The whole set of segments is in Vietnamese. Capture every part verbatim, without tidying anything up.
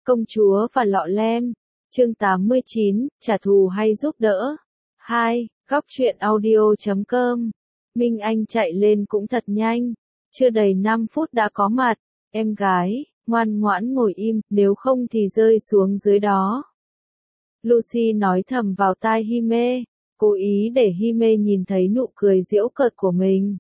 Công chúa và lọ lem. Chương tám mươi chín, trả thù hay giúp đỡ. hai. Góc truyện audio chấm com. Minh Anh chạy lên cũng thật nhanh. Chưa đầy năm phút đã có mặt. Em gái, ngoan ngoãn ngồi im, nếu không thì rơi xuống dưới đó. Lucy nói thầm vào tai Hime, cố ý để Hime nhìn thấy nụ cười giễu cợt của mình.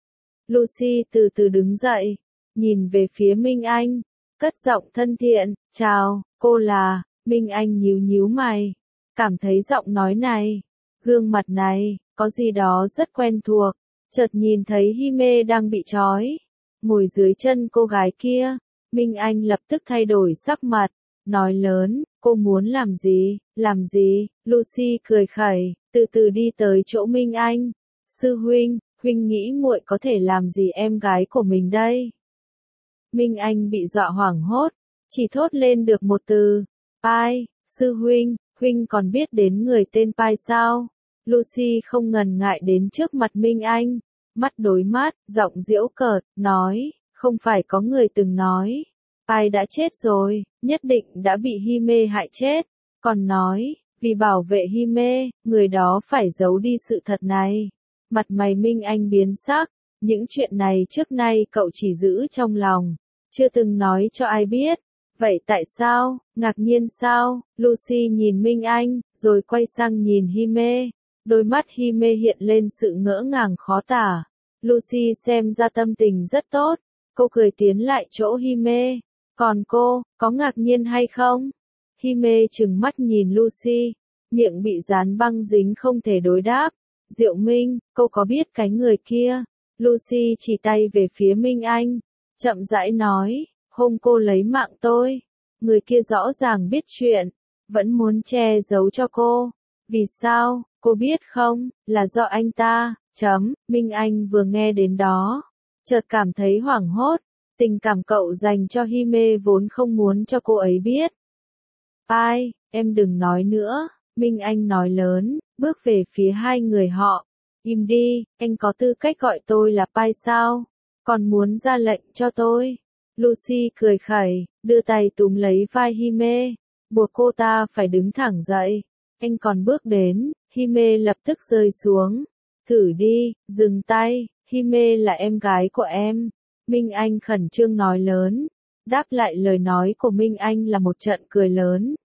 Lucy từ từ đứng dậy, nhìn về phía Minh Anh, cất giọng thân thiện, chào, cô là. Minh Anh nhíu nhíu mày, cảm thấy giọng nói này, gương mặt này, có gì đó rất quen thuộc, chợt nhìn thấy Hime đang bị trói, ngồi dưới chân cô gái kia, Minh Anh lập tức thay đổi sắc mặt, nói lớn, cô muốn làm gì, làm gì, Lucy cười khẩy, từ từ đi tới chỗ Minh Anh, sư huynh, huynh nghĩ muội có thể làm gì em gái của mình đây? Minh Anh bị dọa hoảng hốt, chỉ thốt lên được một từ. Pai, sư huynh, huynh còn biết đến người tên Pai sao? Lucy không ngần ngại đến trước mặt Minh Anh, mắt đối mắt, giọng giễu cợt, nói, không phải có người từng nói, Pai đã chết rồi, nhất định đã bị Hime hại chết, còn nói, vì bảo vệ Hime, người đó phải giấu đi sự thật này. Mặt mày Minh Anh biến sắc, những chuyện này trước nay cậu chỉ giữ trong lòng, chưa từng nói cho ai biết. Vậy tại sao, ngạc nhiên sao? Lucy nhìn Minh Anh, rồi quay sang nhìn Hime. Đôi mắt Hime hiện lên sự ngỡ ngàng khó tả. Lucy xem ra tâm tình rất tốt. Cô cười tiến lại chỗ Hime. Còn cô, có ngạc nhiên hay không? Hime trừng mắt nhìn Lucy. Miệng bị dán băng dính không thể đối đáp. Diệu Minh, cô có biết cái người kia? Lucy chỉ tay về phía Minh Anh. Chậm rãi nói. Hôm cô lấy mạng tôi, người kia rõ ràng biết chuyện, vẫn muốn che giấu cho cô. Vì sao, cô biết không, là do anh ta, chấm, Minh Anh vừa nghe đến đó, chợt cảm thấy hoảng hốt, tình cảm cậu dành cho Hime vốn không muốn cho cô ấy biết. Pai, em đừng nói nữa, Minh Anh nói lớn, bước về phía hai người họ. Im đi, anh có tư cách gọi tôi là Pai sao, còn muốn ra lệnh cho tôi. Lucy cười khẩy, đưa tay túm lấy vai Hime, buộc cô ta phải đứng thẳng dậy. Anh còn bước đến, Hime lập tức rơi xuống. Thử đi, dừng tay, Hime là em gái của em. Minh Anh khẩn trương nói lớn. Đáp lại lời nói của Minh Anh là một trận cười lớn.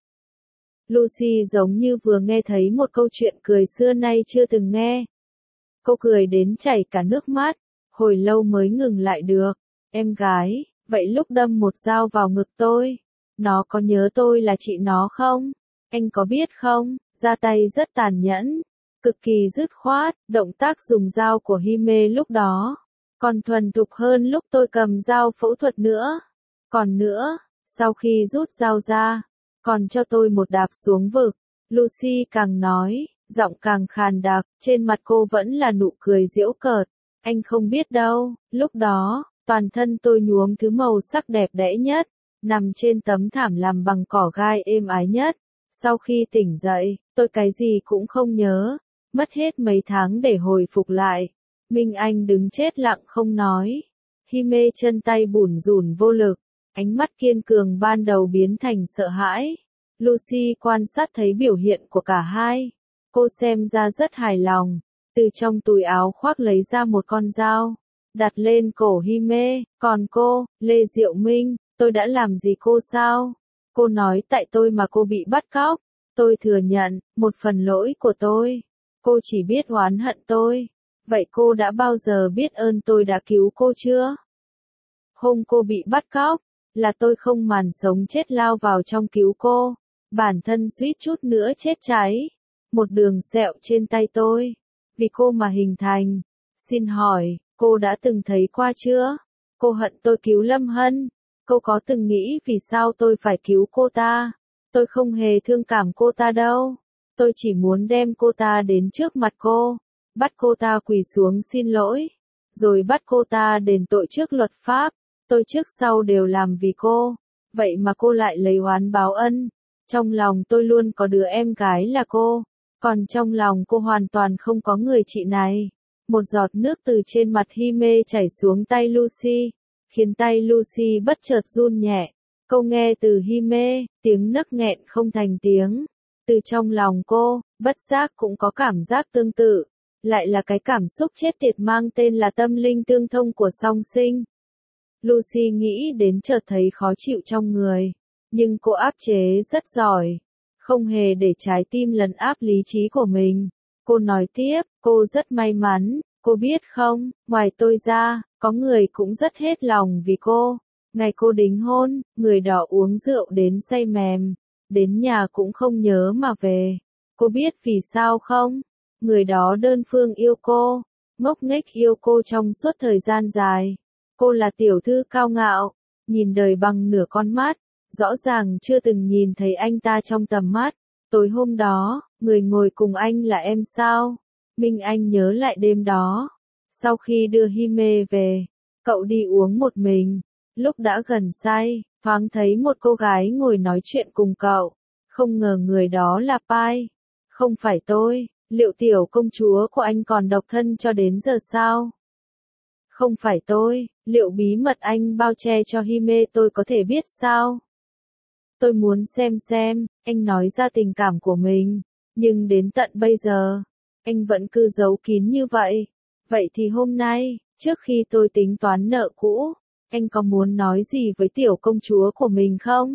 Lucy giống như vừa nghe thấy một câu chuyện cười xưa nay chưa từng nghe. Cô cười đến chảy cả nước mắt, hồi lâu mới ngừng lại được. Em gái. Vậy lúc đâm một dao vào ngực tôi, nó có nhớ tôi là chị nó không? Anh có biết không, ra tay rất tàn nhẫn, cực kỳ dứt khoát, động tác dùng dao của Hime lúc đó, còn thuần thục hơn lúc tôi cầm dao phẫu thuật nữa. Còn nữa, sau khi rút dao ra, còn cho tôi một đạp xuống vực. Lucy càng nói, giọng càng khàn đặc, trên mặt cô vẫn là nụ cười giễu cợt. Anh không biết đâu, lúc đó, toàn thân tôi nhuốm thứ màu sắc đẹp đẽ nhất, nằm trên tấm thảm làm bằng cỏ gai êm ái nhất. Sau khi tỉnh dậy, tôi cái gì cũng không nhớ, mất hết mấy tháng để hồi phục lại. Minh Anh đứng chết lặng không nói. Hime chân tay bủn rủn vô lực, ánh mắt kiên cường ban đầu biến thành sợ hãi. Lucy quan sát thấy biểu hiện của cả hai. Cô xem ra rất hài lòng, từ trong túi áo khoác lấy ra một con dao. Đặt lên cổ Hime, còn cô, Lê Diệu Minh, tôi đã làm gì cô sao? Cô nói tại tôi mà cô bị bắt cóc, tôi thừa nhận, một phần lỗi của tôi. Cô chỉ biết oán hận tôi. Vậy cô đã bao giờ biết ơn tôi đã cứu cô chưa? Hôm cô bị bắt cóc, là tôi không màng sống chết lao vào trong cứu cô. Bản thân suýt chút nữa chết cháy. Một đường sẹo trên tay tôi, vì cô mà hình thành. Xin hỏi, cô đã từng thấy qua chưa? Cô hận tôi cứu Lâm Hân. Cô có từng nghĩ vì sao tôi phải cứu cô ta? Tôi không hề thương cảm cô ta đâu. Tôi chỉ muốn đem cô ta đến trước mặt cô, bắt cô ta quỳ xuống xin lỗi, rồi bắt cô ta đền tội trước luật pháp. Tôi trước sau đều làm vì cô, vậy mà cô lại lấy oán báo ân. Trong lòng tôi luôn có đứa em gái là cô, còn trong lòng cô hoàn toàn không có người chị này. Một giọt nước từ trên mặt Hime chảy xuống tay Lucy, khiến tay Lucy bất chợt run nhẹ. Câu nghe từ Hime, tiếng nấc nghẹn không thành tiếng. Từ trong lòng cô, bất giác cũng có cảm giác tương tự. Lại là cái cảm xúc chết tiệt mang tên là tâm linh tương thông của song sinh. Lucy nghĩ đến chợt thấy khó chịu trong người. Nhưng cô áp chế rất giỏi. Không hề để trái tim lấn áp lý trí của mình. Cô nói tiếp, cô rất may mắn, cô biết không, ngoài tôi ra, có người cũng rất hết lòng vì cô. Ngày cô đính hôn, người đó uống rượu đến say mềm, đến nhà cũng không nhớ mà về. Cô biết vì sao không? Người đó đơn phương yêu cô, ngốc nghếch yêu cô trong suốt thời gian dài. Cô là tiểu thư cao ngạo, nhìn đời bằng nửa con mắt, rõ ràng chưa từng nhìn thấy anh ta trong tầm mắt. Tối hôm đó, người ngồi cùng anh là em sao? Minh Anh nhớ lại đêm đó. Sau khi đưa Hime về, cậu đi uống một mình. Lúc đã gần say, thoáng thấy một cô gái ngồi nói chuyện cùng cậu. Không ngờ người đó là Pai. Không phải tôi, liệu tiểu công chúa của anh còn độc thân cho đến giờ sao? Không phải tôi, liệu bí mật anh bao che cho Hime tôi có thể biết sao? Tôi muốn xem xem, anh nói ra tình cảm của mình, nhưng đến tận bây giờ, anh vẫn cứ giấu kín như vậy. Vậy thì hôm nay, trước khi tôi tính toán nợ cũ, anh có muốn nói gì với tiểu công chúa của mình không?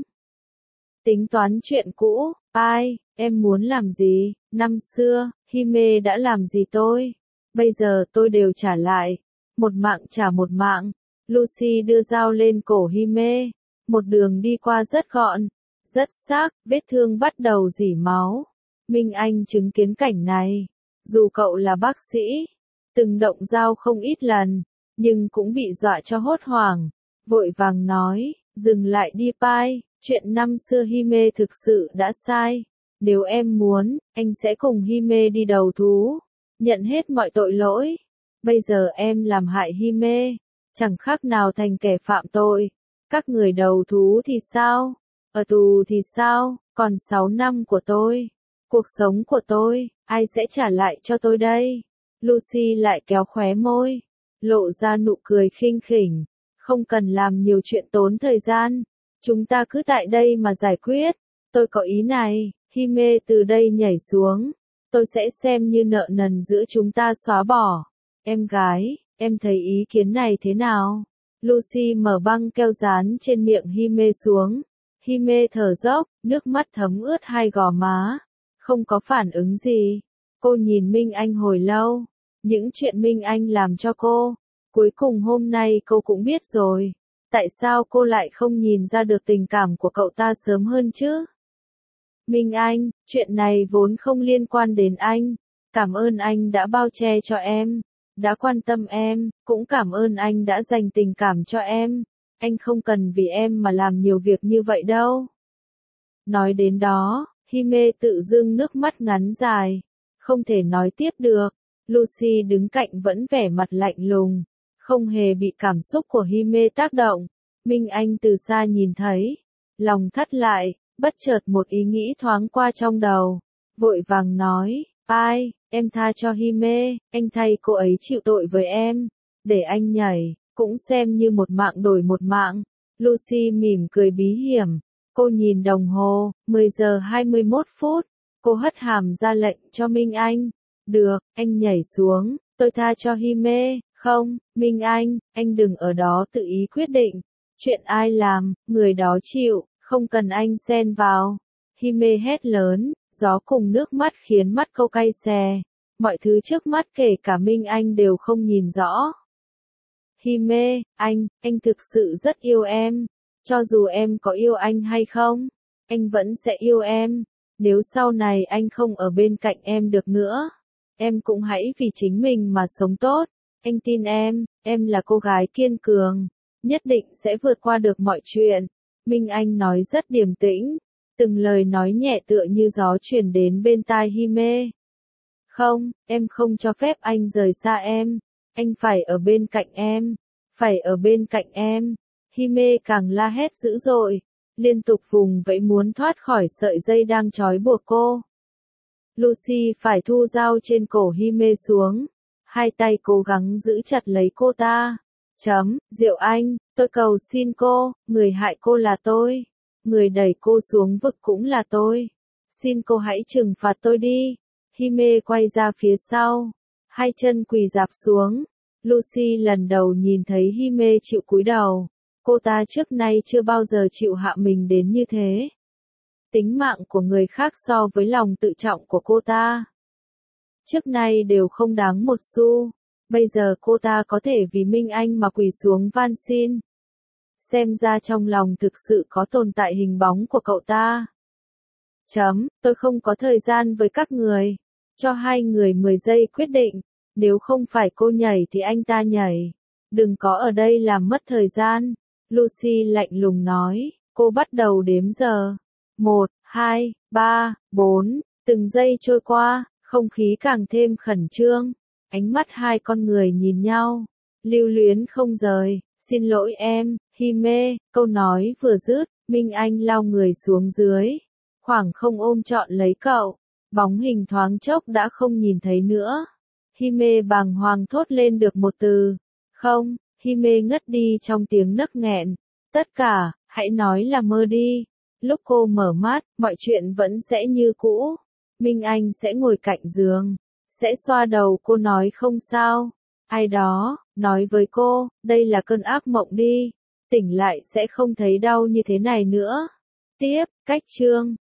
Tính toán chuyện cũ, Pai, em muốn làm gì? Năm xưa, Hime đã làm gì tôi? Bây giờ tôi đều trả lại. Một mạng trả một mạng. Lucy đưa dao lên cổ Hime. Một đường đi qua rất gọn, rất xác, vết thương bắt đầu rỉ máu. Minh Anh chứng kiến cảnh này. Dù cậu là bác sĩ, từng động dao không ít lần, nhưng cũng bị dọa cho hốt hoảng. Vội vàng nói, dừng lại đi Pai, chuyện năm xưa Hime thực sự đã sai. Nếu em muốn, anh sẽ cùng Hime đi đầu thú, nhận hết mọi tội lỗi. Bây giờ em làm hại Hime, chẳng khác nào thành kẻ phạm tội. Các người đầu thú thì sao? Ở tù thì sao? Còn sáu năm của tôi, cuộc sống của tôi, ai sẽ trả lại cho tôi đây? Lucy lại kéo khóe môi, lộ ra nụ cười khinh khỉnh. Không cần làm nhiều chuyện tốn thời gian, chúng ta cứ tại đây mà giải quyết. Tôi có ý này, Hime từ đây nhảy xuống, tôi sẽ xem như nợ nần giữa chúng ta xóa bỏ. Em gái, em thấy ý kiến này thế nào? Lucy mở băng keo dán trên miệng Hime xuống. Hime thở dốc, nước mắt thấm ướt hai gò má. Không có phản ứng gì. Cô nhìn Minh Anh hồi lâu. Những chuyện Minh Anh làm cho cô, cuối cùng hôm nay cô cũng biết rồi. Tại sao cô lại không nhìn ra được tình cảm của cậu ta sớm hơn chứ? Minh Anh, chuyện này vốn không liên quan đến anh. Cảm ơn anh đã bao che cho em, đã quan tâm em, cũng cảm ơn anh đã dành tình cảm cho em. Anh không cần vì em mà làm nhiều việc như vậy đâu. Nói đến đó, Hime tự dưng nước mắt ngắn dài. Không thể nói tiếp được. Lucy đứng cạnh vẫn vẻ mặt lạnh lùng, không hề bị cảm xúc của Hime tác động. Minh Anh từ xa nhìn thấy, lòng thắt lại, bất chợt một ý nghĩ thoáng qua trong đầu. Vội vàng nói, Pai, em tha cho Hime, anh thay cô ấy chịu tội với em, để anh nhảy, cũng xem như một mạng đổi một mạng. Lucy mỉm cười bí hiểm, cô nhìn đồng hồ, mười giờ hai mươi mốt phút, cô hất hàm ra lệnh cho Minh Anh. Được, anh nhảy xuống, tôi tha cho Hime. Không, Minh Anh, anh đừng ở đó tự ý quyết định. Chuyện ai làm, người đó chịu, không cần anh xen vào. Hime hét lớn, gió cùng nước mắt khiến mắt cô cay xè. Mọi thứ trước mắt kể cả Minh Anh đều không nhìn rõ. Hime, anh, anh thực sự rất yêu em. Cho dù em có yêu anh hay không, anh vẫn sẽ yêu em. Nếu sau này anh không ở bên cạnh em được nữa, em cũng hãy vì chính mình mà sống tốt. Anh tin em, em là cô gái kiên cường, nhất định sẽ vượt qua được mọi chuyện. Minh Anh nói rất điềm tĩnh, từng lời nói nhẹ tựa như gió truyền đến bên tai Hime. Không, em không cho phép anh rời xa em, anh phải ở bên cạnh em, phải ở bên cạnh em. Hime càng la hét dữ dội, liên tục vùng vẫy muốn thoát khỏi sợi dây đang trói buộc cô. Lucy phải thu dao trên cổ Hime xuống, hai tay cố gắng giữ chặt lấy cô ta. Chấm, Diệu Anh, tôi cầu xin cô, người hại cô là tôi. Người đẩy cô xuống vực cũng là tôi. Xin cô hãy trừng phạt tôi đi. Hime quay ra phía sau. Hai chân quỳ rạp xuống. Lucy lần đầu nhìn thấy Hime chịu cúi đầu. Cô ta trước nay chưa bao giờ chịu hạ mình đến như thế. Tính mạng của người khác so với lòng tự trọng của cô ta. Trước nay đều không đáng một xu. Bây giờ cô ta có thể vì Minh Anh mà quỳ xuống van xin. Xem ra trong lòng thực sự có tồn tại hình bóng của cậu ta. Chấm, tôi không có thời gian với các người. Cho hai người mười giây quyết định. Nếu không phải cô nhảy thì anh ta nhảy. Đừng có ở đây làm mất thời gian. Lucy lạnh lùng nói. Cô bắt đầu đếm giờ. Một, hai, ba, bốn. Từng giây trôi qua, không khí càng thêm khẩn trương. Ánh mắt hai con người nhìn nhau. Lưu luyến không rời. Xin lỗi em, Hime. Câu nói vừa dứt, Minh Anh lao người xuống dưới. Khoảng không ôm trọn lấy cậu. Bóng hình thoáng chốc đã không nhìn thấy nữa. Hime bàng hoàng thốt lên được một từ. Không, Hime ngất đi trong tiếng nấc nghẹn. Tất cả, hãy nói là mơ đi. Lúc cô mở mắt, mọi chuyện vẫn sẽ như cũ. Minh Anh sẽ ngồi cạnh giường. Sẽ xoa đầu cô nói không sao. Ai đó, nói với cô, đây là cơn ác mộng đi. Tỉnh lại sẽ không thấy đau như thế này nữa. Tiếp, cách chương.